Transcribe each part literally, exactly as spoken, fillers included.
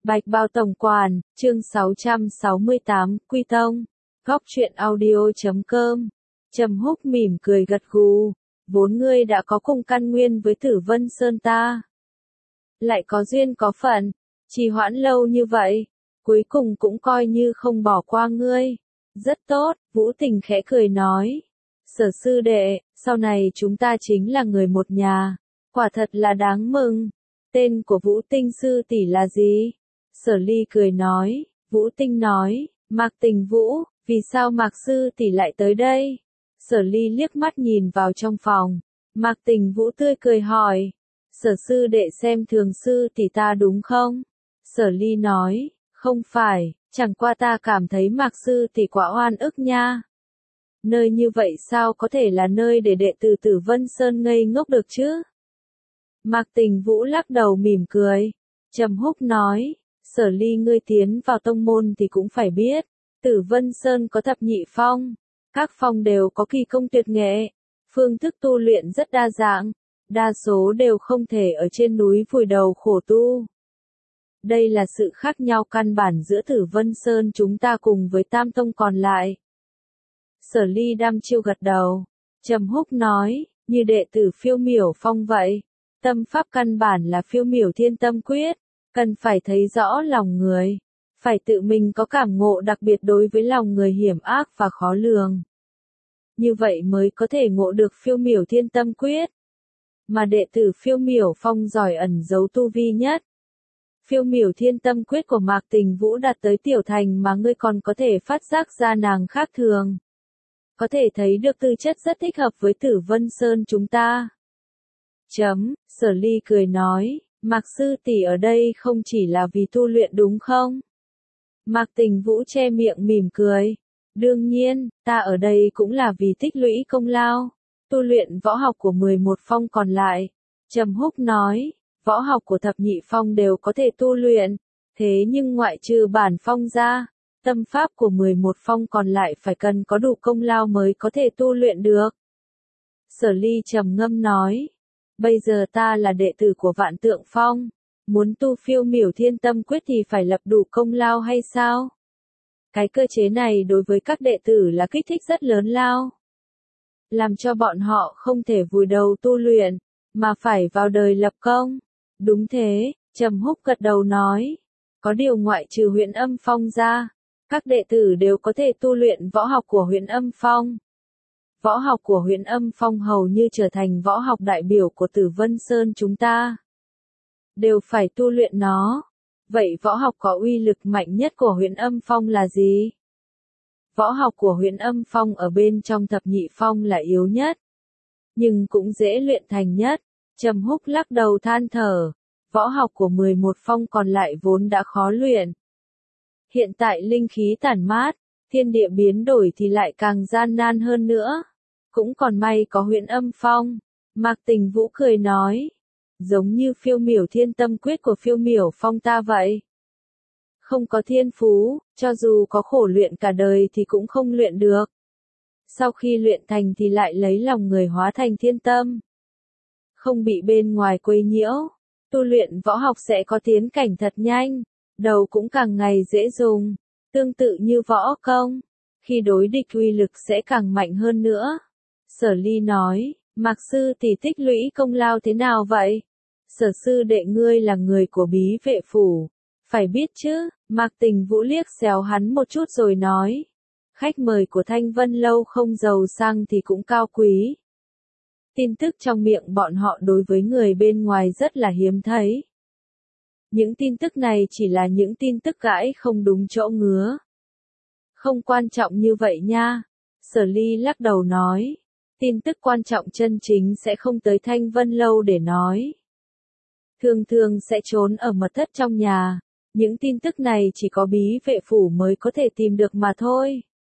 Bạch Bao Tổng Quản, chương sáu trăm sáu mươi tám, Quy Tông, góc truyện audio chấm com. Trầm Húc mỉm cười gật gù, vốn ngươi đã có cùng căn nguyên với Tử Vân Sơn ta. Lại có duyên có phận, trì hoãn lâu như vậy, cuối cùng cũng coi như không bỏ qua ngươi. Rất tốt, Vũ Tình khẽ cười nói. Sở sư đệ, sau này chúng ta chính là người một nhà, quả thật là đáng mừng. Tên của Vũ Tinh sư tỷ là gì? Sở Ly cười nói. Vũ Tinh nói, Mạc Tình Vũ, vì sao Mạc sư tỷ lại tới đây? Sở Ly liếc mắt nhìn vào trong phòng. Mạc Tình Vũ tươi cười hỏi, Sở sư đệ xem thường sư tỷ ta đúng không? Sở Ly nói, không phải, chẳng qua ta cảm thấy Mạc sư tỷ quá oan ức nha. Nơi như vậy sao có thể là nơi để đệ tử Tử Vân Sơn ngây ngốc được chứ? Mạc Tình Vũ lắc đầu mỉm cười. Trầm Húc nói, Sở Ly ngươi tiến vào tông môn thì cũng phải biết, Tử Vân Sơn có thập nhị phong, các phong đều có kỳ công tuyệt nghệ, phương thức tu luyện rất đa dạng, đa số đều không thể ở trên núi vùi đầu khổ tu. Đây là sự khác nhau căn bản giữa Tử Vân Sơn chúng ta cùng với Tam Tông còn lại. Sở Ly đăm chiêu gật đầu. Trầm Húc nói, như đệ tử Phiêu Miểu Phong vậy, tâm pháp căn bản là Phiêu Miểu Thiên Tâm Quyết, cần phải thấy rõ lòng người, phải tự mình có cảm ngộ đặc biệt đối với lòng người hiểm ác và khó lường. Như vậy mới có thể ngộ được Phiêu Miểu Thiên Tâm Quyết. Mà đệ tử Phiêu Miểu Phong giỏi ẩn giấu tu vi nhất. Phiêu Miểu Thiên Tâm Quyết của Mạc Tình Vũ đạt tới tiểu thành mà ngươi còn có thể phát giác ra nàng khác thường. Có thể thấy được tư chất rất thích hợp với Tử Vân Sơn chúng ta. Chấm, Sở Ly cười nói, Mạc sư tỷ ở đây không chỉ là vì tu luyện đúng không? Mạc Tình Vũ che miệng mỉm cười. Đương nhiên, ta ở đây cũng là vì tích lũy công lao, tu luyện võ học của mười một phong còn lại. Trầm Húc nói, võ học của thập nhị phong đều có thể tu luyện, thế nhưng ngoại trừ bản phong ra, tâm pháp của mười một phong còn lại phải cần có đủ công lao mới có thể tu luyện được. Sở Ly trầm ngâm nói, bây giờ ta là đệ tử của Vạn Tượng Phong, muốn tu Phiêu Miểu Thiên Tâm Quyết thì phải lập đủ công lao hay sao? Cái cơ chế này đối với các đệ tử là kích thích rất lớn lao. Làm cho bọn họ không thể vùi đầu tu luyện, mà phải vào đời lập công. Đúng thế, Trầm Húc gật đầu nói. Có điều ngoại trừ Huyền Âm Phong ra, các đệ tử đều có thể tu luyện võ học của Huyền Âm Phong. Võ học của Huyền Âm Phong hầu như trở thành võ học đại biểu của Tử Vân Sơn chúng ta. Đều phải tu luyện nó. Vậy võ học có uy lực mạnh nhất của Huyền Âm Phong là gì? Võ học của Huyền Âm Phong ở bên trong thập nhị phong là yếu nhất, nhưng cũng dễ luyện thành nhất. Trầm Húc lắc đầu than thở, võ học của mười một phong còn lại vốn đã khó luyện. Hiện tại linh khí tản mát, thiên địa biến đổi thì lại càng gian nan hơn nữa. Cũng còn may có Huyền Âm Phong. Mạc Tình Vũ cười nói, giống như Phiêu Miểu Thiên Tâm Quyết của Phiêu Miểu Phong ta vậy. Không có thiên phú, cho dù có khổ luyện cả đời thì cũng không luyện được. Sau khi luyện thành thì lại lấy lòng người hóa thành thiên tâm. Không bị bên ngoài quấy nhiễu, tu luyện võ học sẽ có tiến cảnh thật nhanh, đầu cũng càng ngày dễ dùng, tương tự như võ công, khi đối địch uy lực sẽ càng mạnh hơn nữa. Sở Ly nói, Mạc sư tỷ tích lũy công lao thế nào vậy? Sở sư đệ ngươi là người của Bí Vệ Phủ, phải biết chứ. Mạc Tình Vũ liếc xéo hắn một chút rồi nói, khách mời của Thanh Vân Lâu không giàu sang thì cũng cao quý. Tin tức trong miệng bọn họ đối với người bên ngoài rất là hiếm thấy. Những tin tức này chỉ là những tin tức gãi không đúng chỗ ngứa. Không quan trọng như vậy nha. Sở Ly lắc đầu nói, tin tức quan trọng chân chính sẽ không tới Thanh Vân Lâu để nói. Thường thường sẽ trốn ở mật thất trong nhà. Những tin tức này chỉ có Bí Vệ Phủ mới có thể tìm được mà thôi.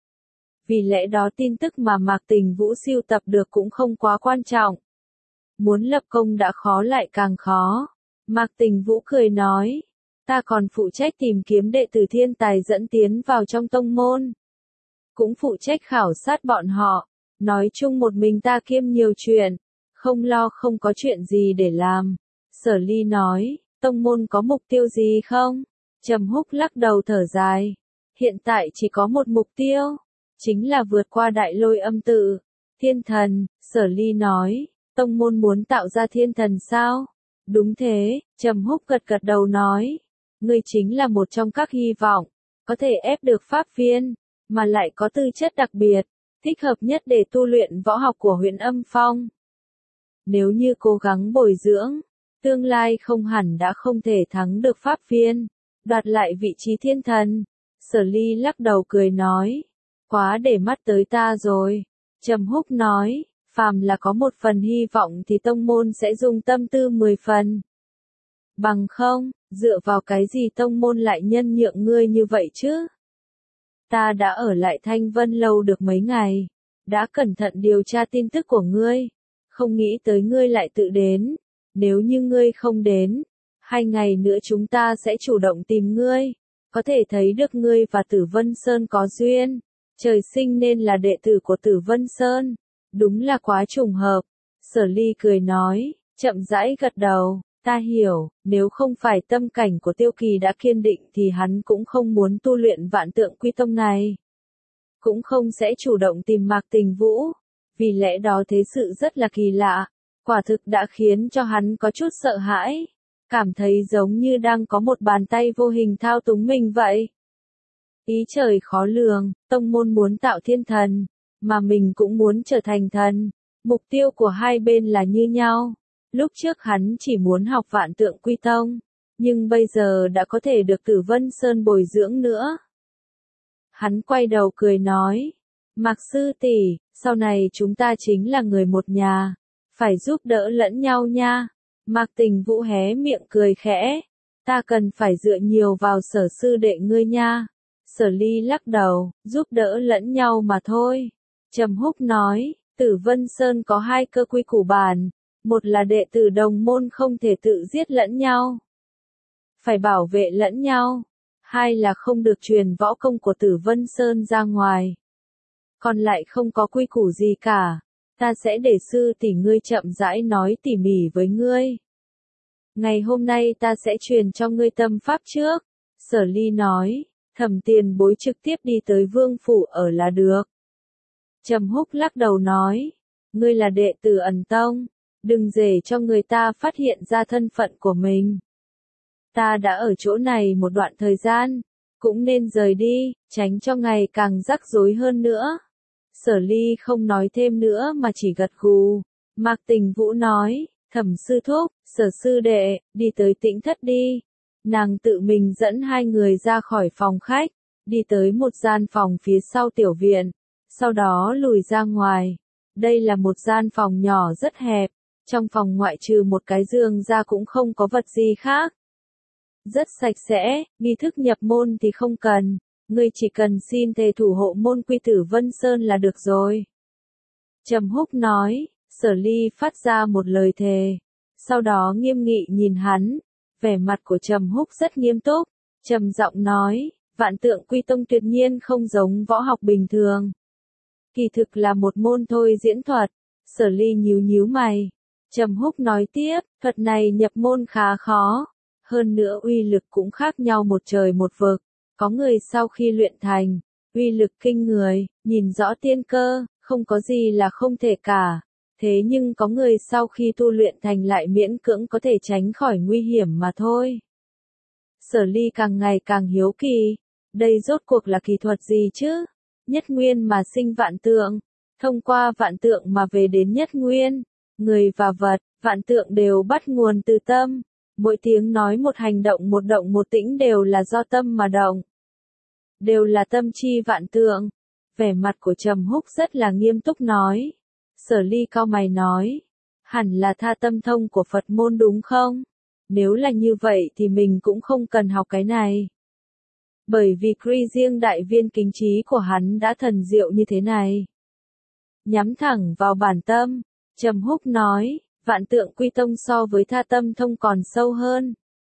Vì lẽ đó tin tức mà Mạc Tình Vũ sưu tập được cũng không quá quan trọng. Muốn lập công đã khó lại càng khó. Mạc Tình Vũ cười nói, ta còn phụ trách tìm kiếm đệ tử thiên tài dẫn tiến vào trong tông môn. Cũng phụ trách khảo sát bọn họ. Nói chung một mình ta kiêm nhiều chuyện, không lo không có chuyện gì để làm. Sở Ly nói, tông môn có mục tiêu gì không? Trầm Húc lắc đầu thở dài. Hiện tại chỉ có một mục tiêu, chính là vượt qua đại lôi âm tự. Thiên thần, Sở Ly nói, tông môn muốn tạo ra thiên thần sao? Đúng thế, Trầm Húc gật gật đầu nói. Ngươi chính là một trong các hy vọng, có thể ép được pháp viên, mà lại có tư chất đặc biệt, thích hợp nhất để tu luyện võ học của huyện Âm Phong. Nếu như cố gắng bồi dưỡng, tương lai không hẳn đã không thể thắng được pháp viên, đoạt lại vị trí thiên thần. Sở Ly lắc đầu cười nói, quá để mắt tới ta rồi. Trầm Húc nói, phàm là có một phần hy vọng thì tông môn sẽ dùng tâm tư mười phần. Bằng không, dựa vào cái gì tông môn lại nhân nhượng ngươi như vậy chứ? Ta đã ở lại Thanh Vân Lâu được mấy ngày, đã cẩn thận điều tra tin tức của ngươi, không nghĩ tới ngươi lại tự đến. Nếu như ngươi không đến, hai ngày nữa chúng ta sẽ chủ động tìm ngươi, có thể thấy được ngươi và Tử Vân Sơn có duyên, trời sinh nên là đệ tử của Tử Vân Sơn, đúng là quá trùng hợp. Sở Ly cười nói, chậm rãi gật đầu, ta hiểu, nếu không phải tâm cảnh của Tiêu Kỳ đã kiên định thì hắn cũng không muốn tu luyện Vạn Tượng Quy Tông này, cũng không sẽ chủ động tìm Mạc Tình Vũ, vì lẽ đó thế sự rất là kỳ lạ, quả thực đã khiến cho hắn có chút sợ hãi, cảm thấy giống như đang có một bàn tay vô hình thao túng mình vậy. Ý trời khó lường, tông môn muốn tạo thiên thần, mà mình cũng muốn trở thành thần, mục tiêu của hai bên là như nhau. Lúc trước hắn chỉ muốn học Vạn Tượng Quy Tông, nhưng bây giờ đã có thể được Tử Vân Sơn bồi dưỡng nữa. Hắn quay đầu cười nói, Mạc sư tỷ, sau này chúng ta chính là người một nhà, phải giúp đỡ lẫn nhau nha. Mạc Tình Vũ hé miệng cười khẽ, ta cần phải dựa nhiều vào Sở sư đệ ngươi nha. Sở Ly lắc đầu, giúp đỡ lẫn nhau mà thôi. Trầm Húc nói, Tử Vân Sơn có hai cơ quy củ bản, một là đệ tử đồng môn không thể tự giết lẫn nhau, phải bảo vệ lẫn nhau, hai là không được truyền võ công của Tử Vân Sơn ra ngoài. Còn lại không có quy củ gì cả, ta sẽ để sư tỷ ngươi chậm rãi nói tỉ mỉ với ngươi. Ngày hôm nay ta sẽ truyền cho ngươi tâm pháp trước. Sở Ly nói, Thẩm tiền bối trực tiếp đi tới vương phủ ở là được. Trầm Húc lắc đầu nói, ngươi là đệ tử ẩn tông, đừng để cho người ta phát hiện ra thân phận của mình. Ta đã ở chỗ này một đoạn thời gian, cũng nên rời đi, tránh cho ngày càng rắc rối hơn nữa. Sở Ly không nói thêm nữa mà chỉ gật gù. Mạc Tình Vũ nói, Thẩm sư thúc, Sở sư đệ, đi tới Tĩnh thất đi. Nàng tự mình dẫn hai người ra khỏi phòng khách, đi tới một gian phòng phía sau tiểu viện, sau đó lùi ra ngoài. Đây là một gian phòng nhỏ rất hẹp, trong phòng ngoại trừ một cái giường ra cũng không có vật gì khác. Rất sạch sẽ, nghi thức nhập môn thì không cần, ngươi chỉ cần xin thề thủ hộ môn quy Tử Vân Sơn là được rồi. Trầm Húc nói, Sở Ly phát ra một lời thề, sau đó nghiêm nghị nhìn hắn, vẻ mặt của Trầm Húc rất nghiêm túc, trầm giọng nói, Vạn Tượng Quy Tông tuyệt nhiên không giống võ học bình thường. Kỳ thực là một môn thôi diễn thuật. Sở Ly nhíu nhíu mày. Trầm Húc nói tiếp, thuật này nhập môn khá khó, hơn nữa uy lực cũng khác nhau một trời một vực. Có người sau khi luyện thành, uy lực kinh người, nhìn rõ tiên cơ, không có gì là không thể cả. Thế nhưng có người sau khi tu luyện thành lại miễn cưỡng có thể tránh khỏi nguy hiểm mà thôi. Sở Ly càng ngày càng hiếu kỳ, đây rốt cuộc là kỳ thuật gì chứ? Nhất nguyên mà sinh vạn tượng, thông qua vạn tượng mà về đến nhất nguyên, người và vật, vạn tượng đều bắt nguồn từ tâm, mỗi tiếng nói một hành động một động một tĩnh đều là do tâm mà động, đều là tâm chi vạn tượng. Vẻ mặt của Trầm Húc rất là nghiêm túc nói. Sở Ly cau mày nói, hẳn là tha tâm thông của Phật môn đúng không? Nếu là như vậy thì mình cũng không cần học cái này. Bởi vì Kri riêng đại viên kính trí của hắn đã thần diệu như thế này. Nhắm thẳng vào bản tâm, Trầm Húc nói, Vạn Tượng Quy Tông so với tha tâm thông còn sâu hơn.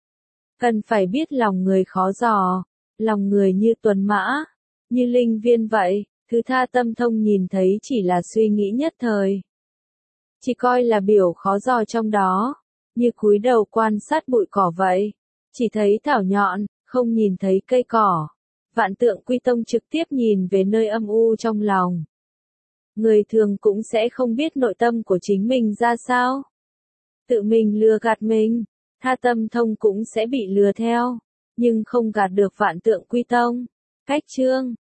Cần phải biết lòng người khó dò, lòng người như tuần mã, như linh viên vậy, thứ tha tâm thông nhìn thấy chỉ là suy nghĩ nhất thời. Chỉ coi là biểu khó dò trong đó, như cúi đầu quan sát bụi cỏ vậy, chỉ thấy thảo nhọn, không nhìn thấy cây cỏ. Vạn Tượng Quy Tông trực tiếp nhìn về nơi âm u trong lòng. Người thường cũng sẽ không biết nội tâm của chính mình ra sao. Tự mình lừa gạt mình, Tha Tâm Thông cũng sẽ bị lừa theo, nhưng không gạt được Vạn Tượng Quy Tông. Cách chương